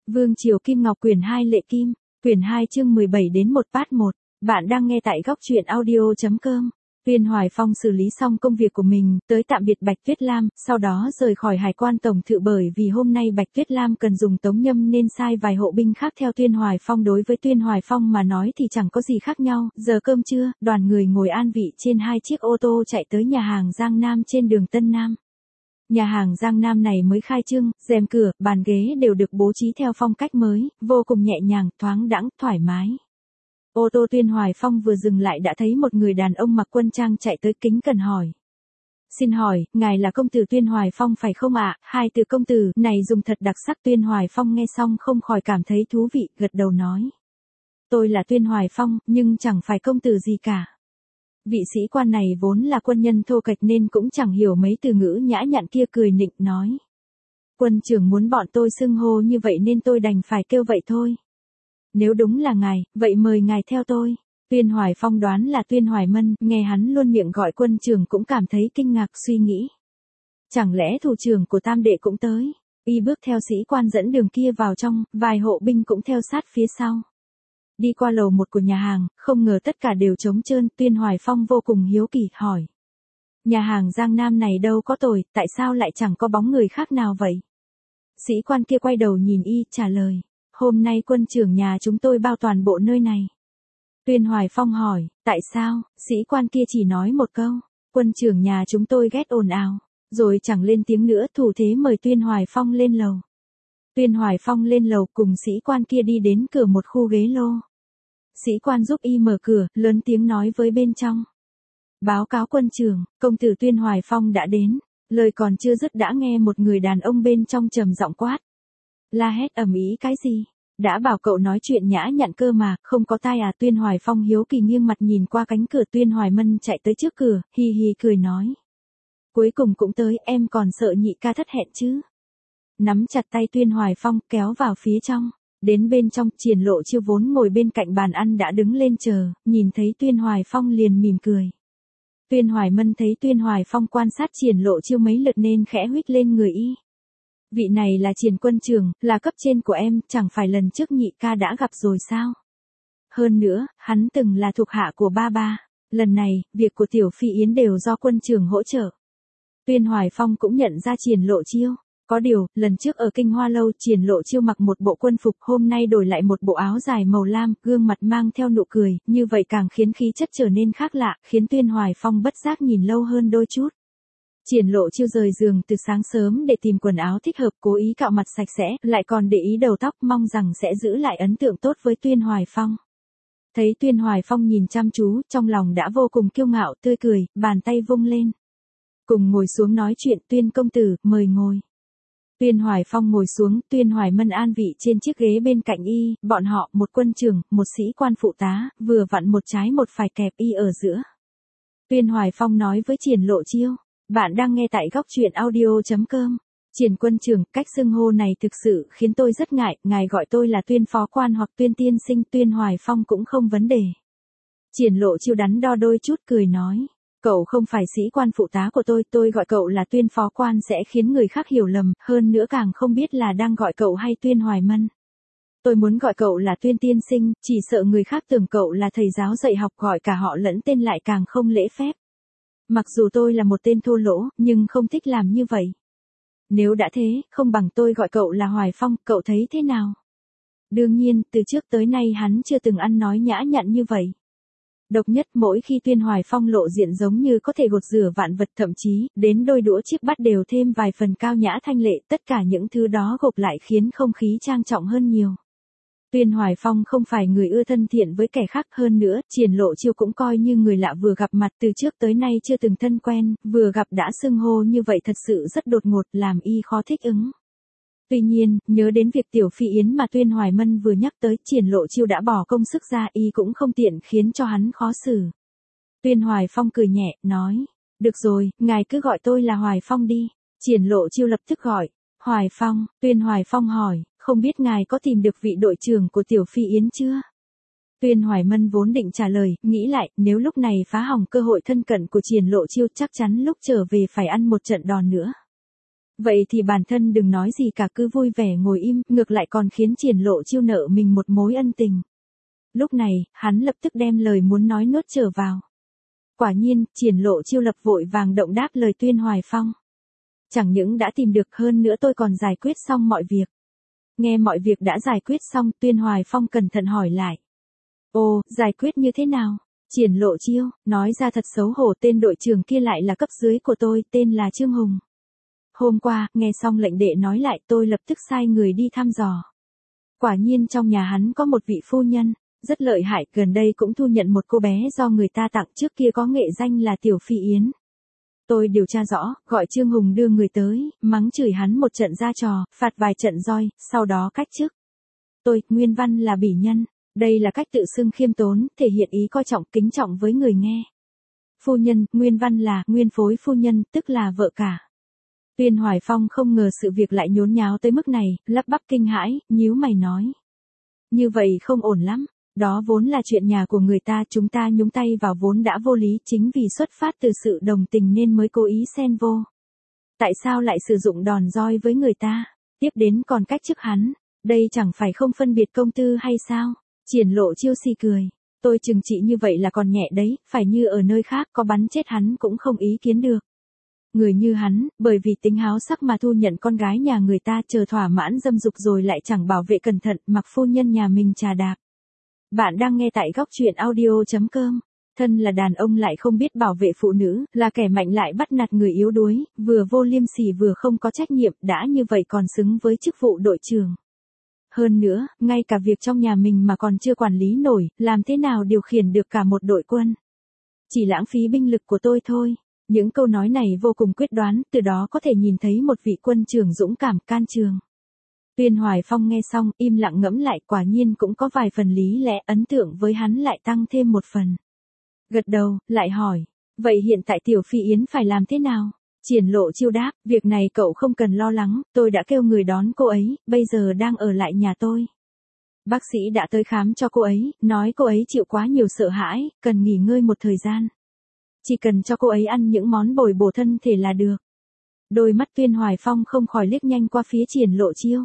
Vương Triều Kim Ngọc quyển 2 Lệ Kim, quyển 2 chương 17 đến 1 part 1. Bạn đang nghe tại góc truyện audio.com. Tuyên Hoài Phong xử lý xong công việc của mình, tới tạm biệt Bạch Tuyết Lam, sau đó rời khỏi Hải quan tổng thự bởi vì hôm nay Bạch Tuyết Lam cần dùng tống nhâm nên sai vài hộ binh khác theo Tuyên Hoài Phong. Đối với Tuyên Hoài Phong mà nói thì chẳng có gì khác nhau. Giờ cơm trưa, đoàn người ngồi an vị trên 2 chiếc ô tô chạy tới nhà hàng Giang Nam trên đường Tân Nam. Nhà hàng Giang Nam này mới khai trương, rèm cửa, bàn ghế đều được bố trí theo phong cách mới, vô cùng nhẹ nhàng, thoáng đãng, thoải mái. Ô tô Tuyên Hoài Phong vừa dừng lại đã thấy một người đàn ông mặc quân trang chạy tới kính cẩn hỏi. Xin hỏi, ngài là công tử Tuyên Hoài Phong phải không ạ? Hai từ công tử này dùng thật đặc sắc. Tuyên Hoài Phong nghe xong không khỏi cảm thấy thú vị, gật đầu nói. Tôi là Tuyên Hoài Phong, nhưng chẳng phải công tử gì cả. Vị sĩ quan này vốn là quân nhân thô kệch nên cũng chẳng hiểu mấy từ ngữ nhã nhặn kia, cười nịnh nói. Quân trưởng muốn bọn tôi xưng hô như vậy nên tôi đành phải kêu vậy thôi. Nếu đúng là ngài, vậy mời ngài theo tôi. Tuyên Hoài Phong đoán là Tuyên Hoài Mân, nghe hắn luôn miệng gọi quân trưởng cũng cảm thấy kinh ngạc, suy nghĩ. Chẳng lẽ thủ trưởng của Tam đệ cũng tới? Y bước theo sĩ quan dẫn đường kia vào trong, vài hộ binh cũng theo sát phía sau. Đi qua lầu 1 của nhà hàng, không ngờ tất cả đều trống trơn. Tuyên Hoài Phong vô cùng hiếu kỳ, hỏi. Nhà hàng Giang Nam này đâu có tồi, tại sao lại chẳng có bóng người khác nào vậy? Sĩ quan kia quay đầu nhìn y, trả lời. Hôm nay quân trưởng nhà chúng tôi bao toàn bộ nơi này. Tuyên Hoài Phong hỏi, tại sao? Sĩ quan kia chỉ nói một câu. Quân trưởng nhà chúng tôi ghét ồn ào. Rồi chẳng lên tiếng nữa, thủ thế mời Tuyên Hoài Phong lên lầu. Tuyên Hoài Phong lên lầu cùng sĩ quan kia đi đến cửa một khu ghế lô. Sĩ quan giúp y mở cửa, lớn tiếng nói với bên trong. Báo cáo quân trưởng, công tử Tuyên Hoài Phong đã đến. Lời còn chưa dứt đã nghe một người đàn ông bên trong trầm giọng quát. La hét ầm ĩ cái gì? Đã bảo cậu nói chuyện nhã nhặn cơ mà, không có tai à? Tuyên Hoài Phong hiếu kỳ nghiêng mặt nhìn qua cánh cửa. Tuyên Hoài Mân chạy tới trước cửa, hi hi cười nói. Cuối cùng cũng tới, em còn sợ nhị ca thất hẹn chứ? Nắm chặt tay Tuyên Hoài Phong kéo vào phía trong. Đến bên trong, Triển Lộ Chiêu vốn ngồi bên cạnh bàn ăn đã đứng lên chờ, nhìn thấy Tuyên Hoài Phong liền mỉm cười. Tuyên Hoài Mân thấy Tuyên Hoài Phong quan sát Triển Lộ Chiêu mấy lượt nên khẽ huých lên người y. Vị này là Triển quân trưởng, là cấp trên của em, chẳng phải lần trước nhị ca đã gặp rồi sao? Hơn nữa, hắn từng là thuộc hạ của ba ba. Lần này, việc của Tiểu Phi Yến đều do quân trưởng hỗ trợ. Tuyên Hoài Phong cũng nhận ra Triển Lộ Chiêu. Có điều, lần trước ở Kinh Hoa Lâu Triển Lộ Chiêu mặc một bộ quân phục, hôm nay đổi lại một bộ áo dài màu lam, gương mặt mang theo nụ cười, như vậy càng khiến khí chất trở nên khác lạ, khiến Tuyên Hoài Phong bất giác nhìn lâu hơn đôi chút. Triển Lộ Chiêu rời giường từ sáng sớm để tìm quần áo thích hợp, cố ý cạo mặt sạch sẽ, lại còn để ý đầu tóc, mong rằng sẽ giữ lại ấn tượng tốt với Tuyên Hoài Phong. Thấy Tuyên Hoài Phong nhìn chăm chú, trong lòng đã vô cùng kiêu ngạo, tươi cười, bàn tay vung lên. Cùng ngồi xuống nói chuyện. Tuyên công tử, mời ngồi. Tuyên Hoài Phong ngồi xuống, Tuyên Hoài Mân an vị trên chiếc ghế bên cạnh y, bọn họ, một quân trưởng, một sĩ quan phụ tá, vừa vặn một trái một phải kẹp y ở giữa. Tuyên Hoài Phong nói với Triển Lộ Chiêu, bạn đang nghe tại góc truyện audio.com. Triển quân trưởng, cách xưng hô này thực sự khiến tôi rất ngại, ngài gọi tôi là Tuyên phó quan hoặc Tuyên tiên sinh. Tuyên Hoài Phong cũng không vấn đề. Triển Lộ Chiêu đắn đo đôi chút, cười nói. Cậu không phải sĩ quan phụ tá của tôi gọi cậu là Tuyên phó quan sẽ khiến người khác hiểu lầm, hơn nữa càng không biết là đang gọi cậu hay Tuyên Hoài Mân. Tôi muốn gọi cậu là Tuyên tiên sinh, chỉ sợ người khác tưởng cậu là thầy giáo dạy học, gọi cả họ lẫn tên lại càng không lễ phép. Mặc dù tôi là một tên thô lỗ, nhưng không thích làm như vậy. Nếu đã thế, không bằng tôi gọi cậu là Hoài Phong, cậu thấy thế nào? Đương nhiên, từ trước tới nay hắn chưa từng ăn nói nhã nhặn như vậy. Độc nhất mỗi khi Tuyên Hoài Phong lộ diện giống như có thể gột rửa vạn vật, thậm chí, đến đôi đũa chiếc bát đều thêm vài phần cao nhã thanh lệ, tất cả những thứ đó gộp lại khiến không khí trang trọng hơn nhiều. Tuyên Hoài Phong không phải người ưa thân thiện với kẻ khác, hơn nữa, Triển Lộ Chiêu cũng coi như người lạ vừa gặp mặt, từ trước tới nay chưa từng thân quen, vừa gặp đã xưng hô như vậy thật sự rất đột ngột, làm y khó thích ứng. Tuy nhiên, nhớ đến việc Tiểu Phi Yến mà Tuyên Hoài Mân vừa nhắc tới, Triển Lộ Chiêu đã bỏ công sức ra, y cũng không tiện khiến cho hắn khó xử. Tuyên Hoài Phong cười nhẹ, nói, được rồi, ngài cứ gọi tôi là Hoài Phong đi. Triển Lộ Chiêu lập tức gọi, Hoài Phong. Tuyên Hoài Phong hỏi, không biết ngài có tìm được vị đội trưởng của Tiểu Phi Yến chưa? Tuyên Hoài Mân vốn định trả lời, nghĩ lại, nếu lúc này phá hỏng cơ hội thân cận của Triển Lộ Chiêu chắc chắn lúc trở về phải ăn một trận đòn nữa. Vậy thì bản thân đừng nói gì cả, cứ vui vẻ ngồi im, ngược lại còn khiến Triển Lộ Chiêu nợ mình một mối ân tình. Lúc này, hắn lập tức đem lời muốn nói nuốt trở vào. Quả nhiên, Triển Lộ Chiêu lập vội vàng động đáp lời Tuyên Hoài Phong. Chẳng những đã tìm được, hơn nữa tôi còn giải quyết xong mọi việc. Nghe mọi việc đã giải quyết xong, Tuyên Hoài Phong cẩn thận hỏi lại. Ồ, giải quyết như thế nào? Triển Lộ Chiêu, nói ra thật xấu hổ, tên đội trưởng kia lại là cấp dưới của tôi, tên là Trương Hùng. Hôm qua, nghe xong lệnh đệ nói lại, tôi lập tức sai người đi thăm dò. Quả nhiên trong nhà hắn có một vị phu nhân, rất lợi hại, gần đây cũng thu nhận một cô bé do người ta tặng, trước kia có nghệ danh là Tiểu Phi Yến. Tôi điều tra rõ, gọi Trương Hùng đưa người tới, mắng chửi hắn một trận ra trò, phạt vài trận roi, sau đó cách chức. Tôi, nguyên văn là bỉ nhân, đây là cách tự xưng khiêm tốn, thể hiện ý coi trọng, kính trọng với người nghe. Phu nhân, nguyên văn là nguyên phối phu nhân, tức là vợ cả. Tuyên Hoài Phong không ngờ sự việc lại nhốn nháo tới mức này, lắp bắp kinh hãi, nhíu mày nói. Như vậy không ổn lắm, đó vốn là chuyện nhà của người ta, chúng ta nhúng tay vào vốn đã vô lý, chính vì xuất phát từ sự đồng tình nên mới cố ý xen vô. Tại sao lại sử dụng đòn roi với người ta, tiếp đến còn cách chức hắn, đây chẳng phải không phân biệt công tư hay sao? Triển Lộ Chiêu xì cười. Tôi trừng trị như vậy là còn nhẹ đấy, phải như ở nơi khác có bắn chết hắn cũng không ý kiến được. Người như hắn, bởi vì tính háo sắc mà thu nhận con gái nhà người ta, chờ thỏa mãn dâm dục rồi lại chẳng bảo vệ cẩn thận, mặc phu nhân nhà mình trà đạp. Bạn đang nghe tại góc truyện audio.com. Thân là đàn ông lại không biết bảo vệ phụ nữ, là kẻ mạnh lại bắt nạt người yếu đuối, vừa vô liêm sỉ vừa không có trách nhiệm, đã như vậy còn xứng với chức vụ đội trưởng. Hơn nữa, ngay cả việc trong nhà mình mà còn chưa quản lý nổi, làm thế nào điều khiển được cả một đội quân. Chỉ lãng phí binh lực của tôi thôi. Những câu nói này vô cùng quyết đoán, từ đó có thể nhìn thấy một vị quân trưởng dũng cảm can trường. Tuyên Hoài Phong nghe xong, im lặng ngẫm lại, quả nhiên cũng có vài phần lý lẽ, ấn tượng với hắn lại tăng thêm một phần. Gật đầu, lại hỏi, vậy hiện tại Tiểu Phi Yến phải làm thế nào? Triển Lộ Chiêu đáp, việc này cậu không cần lo lắng, tôi đã kêu người đón cô ấy, bây giờ đang ở lại nhà tôi. Bác sĩ đã tới khám cho cô ấy, nói cô ấy chịu quá nhiều sợ hãi, cần nghỉ ngơi một thời gian. Chỉ cần cho cô ấy ăn những món bồi bổ thân thể là được. Đôi mắt Tuyên Hoài Phong không khỏi liếc nhanh qua phía Triển Lộ Chiêu.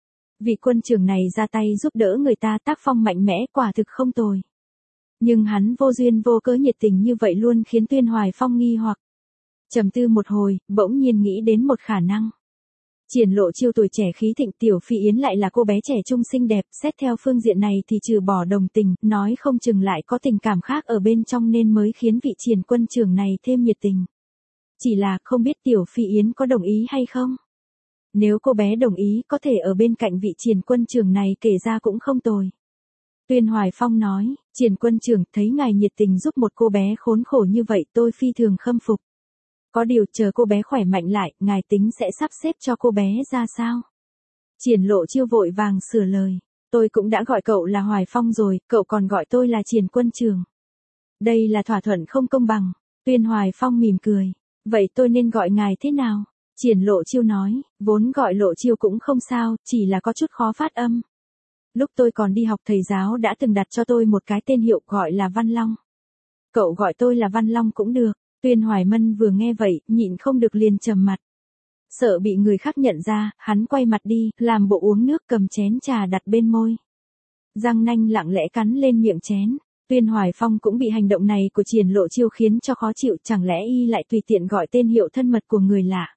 Vị quân trưởng này ra tay giúp đỡ người ta, tác phong mạnh mẽ, quả thực không tồi. Nhưng hắn vô duyên vô cớ nhiệt tình như vậy luôn khiến Tuyên Hoài Phong nghi hoặc. Trầm tư một hồi, bỗng nhiên nghĩ đến một khả năng. Triển Lộ Chiêu tuổi trẻ khí thịnh, Tiểu Phi Yến lại là cô bé trẻ trung xinh đẹp, xét theo phương diện này thì trừ bỏ đồng tình, nói không chừng lại có tình cảm khác ở bên trong nên mới khiến vị Triển quân trưởng này thêm nhiệt tình. Chỉ là không biết Tiểu Phi Yến có đồng ý hay không? Nếu cô bé đồng ý, có thể ở bên cạnh vị Triển quân trưởng này kể ra cũng không tồi. Tuyên Hoài Phong nói, Triển quân trưởng, thấy ngài nhiệt tình giúp một cô bé khốn khổ như vậy, tôi phi thường khâm phục. Có điều chờ cô bé khỏe mạnh lại, ngài tính sẽ sắp xếp cho cô bé ra sao? Triển Lộ Chiêu vội vàng sửa lời. Tôi cũng đã gọi cậu là Hoài Phong rồi, cậu còn gọi tôi là Triển quân trưởng. Đây là thỏa thuận không công bằng. Tuyên Hoài Phong mỉm cười. Vậy tôi nên gọi ngài thế nào? Triển Lộ Chiêu nói, vốn gọi Lộ Chiêu cũng không sao, chỉ là có chút khó phát âm. Lúc tôi còn đi học thầy giáo đã từng đặt cho tôi một cái tên hiệu gọi là Văn Long. Cậu gọi tôi là Văn Long cũng được. Tuyên Hoài Mân vừa nghe vậy, nhịn không được liền trầm mặt. Sợ bị người khác nhận ra, hắn quay mặt đi, làm bộ uống nước, cầm chén trà đặt bên môi. Răng nanh lặng lẽ cắn lên miệng chén. Tuyên Hoài Phong cũng bị hành động này của Triển Lộ Chiêu khiến cho khó chịu, chẳng lẽ y lại tùy tiện gọi tên hiệu thân mật của người lạ.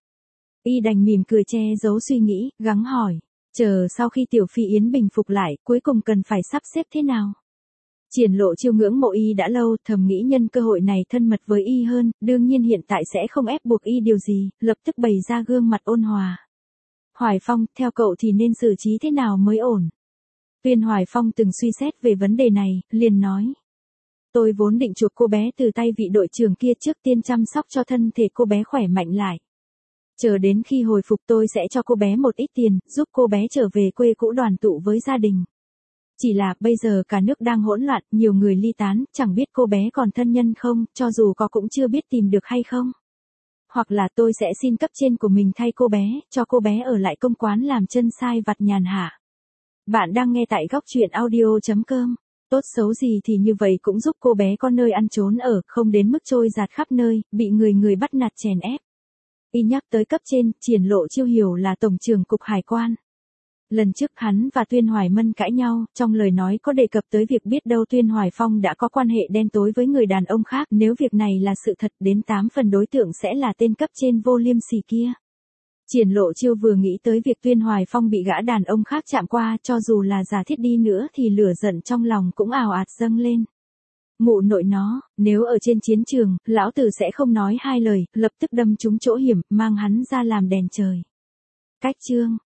Y đành mỉm cười che giấu suy nghĩ, gắng hỏi. Chờ sau khi Tiểu Phi Yến bình phục lại, cuối cùng cần phải sắp xếp thế nào? Triển Lộ Chiêu ngưỡng mộ y đã lâu, thầm nghĩ nhân cơ hội này thân mật với y hơn, đương nhiên hiện tại sẽ không ép buộc y điều gì, lập tức bày ra gương mặt ôn hòa. Hoài Phong, theo cậu thì nên xử trí thế nào mới ổn? Tuyên Hoài Phong từng suy xét về vấn đề này, liền nói. Tôi vốn định chuộc cô bé từ tay vị đội trưởng kia, trước tiên chăm sóc cho thân thể cô bé khỏe mạnh lại. Chờ đến khi hồi phục tôi sẽ cho cô bé một ít tiền, giúp cô bé trở về quê cũ đoàn tụ với gia đình. Chỉ là bây giờ cả nước đang hỗn loạn, nhiều người ly tán, chẳng biết cô bé còn thân nhân không, cho dù có cũng chưa biết tìm được hay không. Hoặc là tôi sẽ xin cấp trên của mình thay cô bé, cho cô bé ở lại công quán làm chân sai vặt nhàn hạ. Bạn đang nghe tại góc truyện audio.com. Tốt xấu gì thì như vậy cũng giúp cô bé có nơi ăn trốn ở, không đến mức trôi dạt khắp nơi, bị người bắt nạt chèn ép. Y nhắc tới cấp trên, Triển Lộ Chiêu hiểu là Tổng trưởng Cục Hải quan. Lần trước hắn và Tuyên Hoài Mân cãi nhau, trong lời nói có đề cập tới việc biết đâu Tuyên Hoài Phong đã có quan hệ đen tối với người đàn ông khác, nếu việc này là sự thật đến 8 phần đối tượng sẽ là tên cấp trên vô liêm sỉ kia. Triển Lộ Chiêu vừa nghĩ tới việc Tuyên Hoài Phong bị gã đàn ông khác chạm qua, cho dù là giả thiết đi nữa thì lửa giận trong lòng cũng ào ạt dâng lên. Mụ nội nó, nếu ở trên chiến trường, lão tử sẽ không nói hai lời, lập tức đâm trúng chỗ hiểm, mang hắn ra làm đèn trời. Cách chương